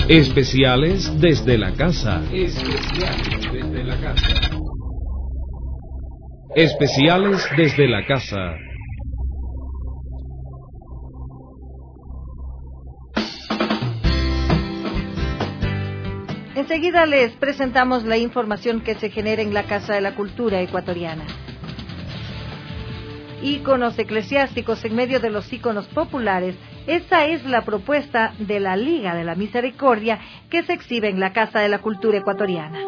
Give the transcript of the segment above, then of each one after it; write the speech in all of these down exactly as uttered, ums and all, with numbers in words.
Especiales desde la casa. Especiales desde la casa. Especiales desde la casa. Enseguida les presentamos la información que se genera en la Casa de la Cultura Ecuatoriana. Íconos eclesiásticos en medio de los íconos populares. Esa es la propuesta de la Liga de la Misericordia que se exhibe en la Casa de la Cultura Ecuatoriana.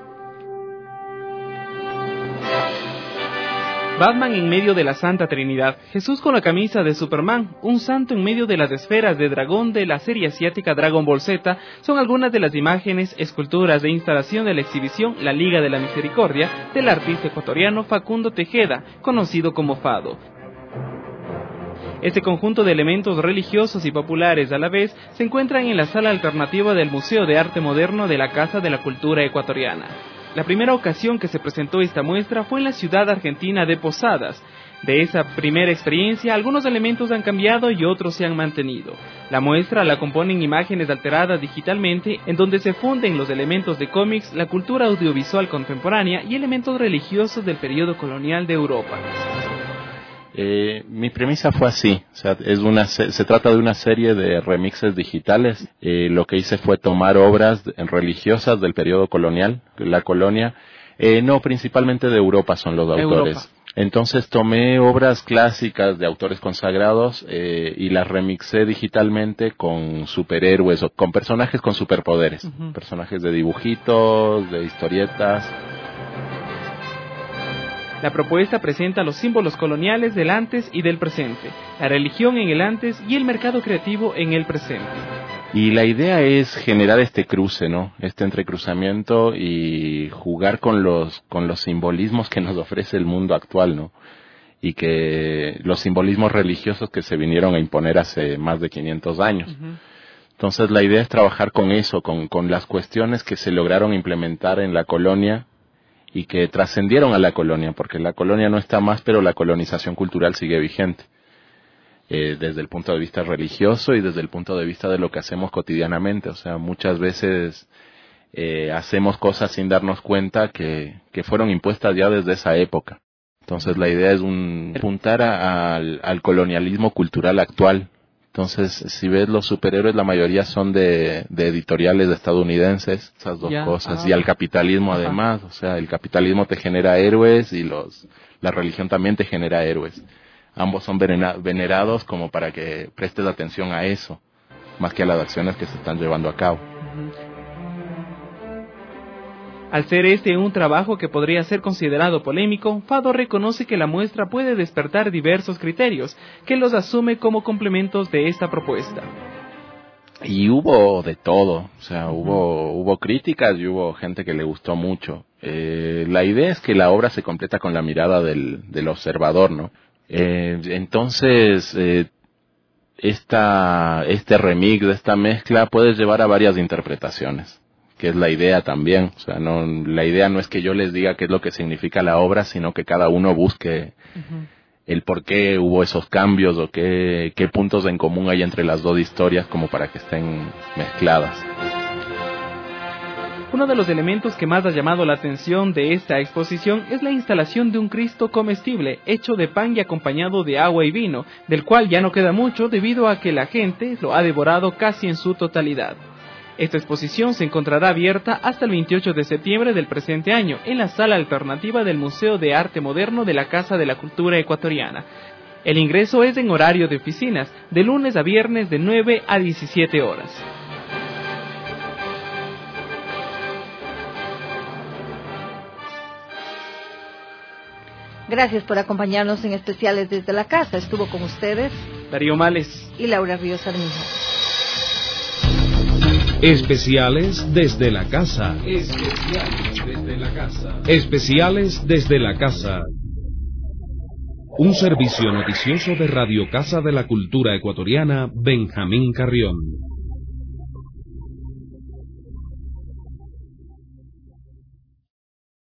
Batman en medio de la Santa Trinidad, Jesús con la camisa de Superman, un santo en medio de las esferas de dragón de la serie asiática Dragon Ball Z, son algunas de las imágenes, esculturas de instalación de la exhibición La Liga de la Misericordia del artista ecuatoriano Facundo Tejeda, conocido como Fado. Este conjunto de elementos religiosos y populares a la vez se encuentran en la sala alternativa del Museo de Arte Moderno de la Casa de la Cultura Ecuatoriana. La primera ocasión que se presentó esta muestra fue en la ciudad argentina de Posadas. De esa primera experiencia, algunos elementos han cambiado y otros se han mantenido. La muestra la componen imágenes alteradas digitalmente, en donde se funden los elementos de cómics, la cultura audiovisual contemporánea y elementos religiosos del periodo colonial de Europa. Eh, mi premisa fue así, o sea, es una, se, se trata de una serie de remixes digitales. Eh, lo que hice fue tomar obras religiosas del periodo colonial, la colonia, eh, no, principalmente de Europa son los autores. Europa. Entonces tomé obras clásicas de autores consagrados eh, y las remixé digitalmente con superhéroes o con personajes con superpoderes, uh-huh. personajes de dibujitos, de historietas. La propuesta presenta los símbolos coloniales del antes y del presente, la religión en el antes y el mercado creativo en el presente. Y la idea es generar este cruce, ¿no? Este entrecruzamiento y jugar con los con los simbolismos que nos ofrece el mundo actual, ¿no? Y que los simbolismos religiosos que se vinieron a imponer hace más de quinientos años. Uh-huh. Entonces la idea es trabajar con eso, con con las cuestiones que se lograron implementar en la colonia y que trascendieron a la colonia, porque la colonia no está más, pero la colonización cultural sigue vigente, eh, desde el punto de vista religioso y desde el punto de vista de lo que hacemos cotidianamente. O sea, muchas veces eh, hacemos cosas sin darnos cuenta que, que fueron impuestas ya desde esa época. Entonces la idea es un, apuntar a, a, al, al colonialismo cultural actual. Entonces, si ves los superhéroes, la mayoría son de, de editoriales estadounidenses, esas dos yeah. cosas, ah. y al capitalismo Ajá. además, o sea, el capitalismo te genera héroes y los la religión también te genera héroes. Ambos son venera, venerados como para que prestes atención a eso, más que a las acciones que se están llevando a cabo. Uh-huh. Al ser este un trabajo que podría ser considerado polémico, Fado reconoce que la muestra puede despertar diversos criterios, que los asume como complementos de esta propuesta. Y hubo de todo, o sea, uh-huh. hubo hubo críticas y hubo gente que le gustó mucho. Eh, la idea es que la obra se completa con la mirada del, del observador, ¿no? Eh, entonces, eh, esta este remix, esta mezcla, puedes llevar a varias interpretaciones, que es la idea también. O sea, no, la idea no es que yo les diga qué es lo que significa la obra, sino que cada uno busque uh-huh. el por qué hubo esos cambios o qué, qué puntos en común hay entre las dos historias como para que estén mezcladas. Uno de los elementos que más ha llamado la atención de esta exposición es la instalación de un Cristo comestible, hecho de pan y acompañado de agua y vino, del cual ya no queda mucho debido a que la gente lo ha devorado casi en su totalidad. Esta exposición se encontrará abierta hasta el veintiocho de septiembre del presente año en la sala alternativa del Museo de Arte Moderno de la Casa de la Cultura Ecuatoriana. El ingreso es en horario de oficinas, de lunes a viernes de nueve a diecisiete horas. Gracias por acompañarnos en Especiales desde la Casa. Estuvo con ustedes Darío Males y Laura Ríos Armijo. Especiales desde la casa. Especiales desde la casa. Especiales desde la casa. Un servicio noticioso de Radio Casa de la Cultura Ecuatoriana, Benjamín Carrión.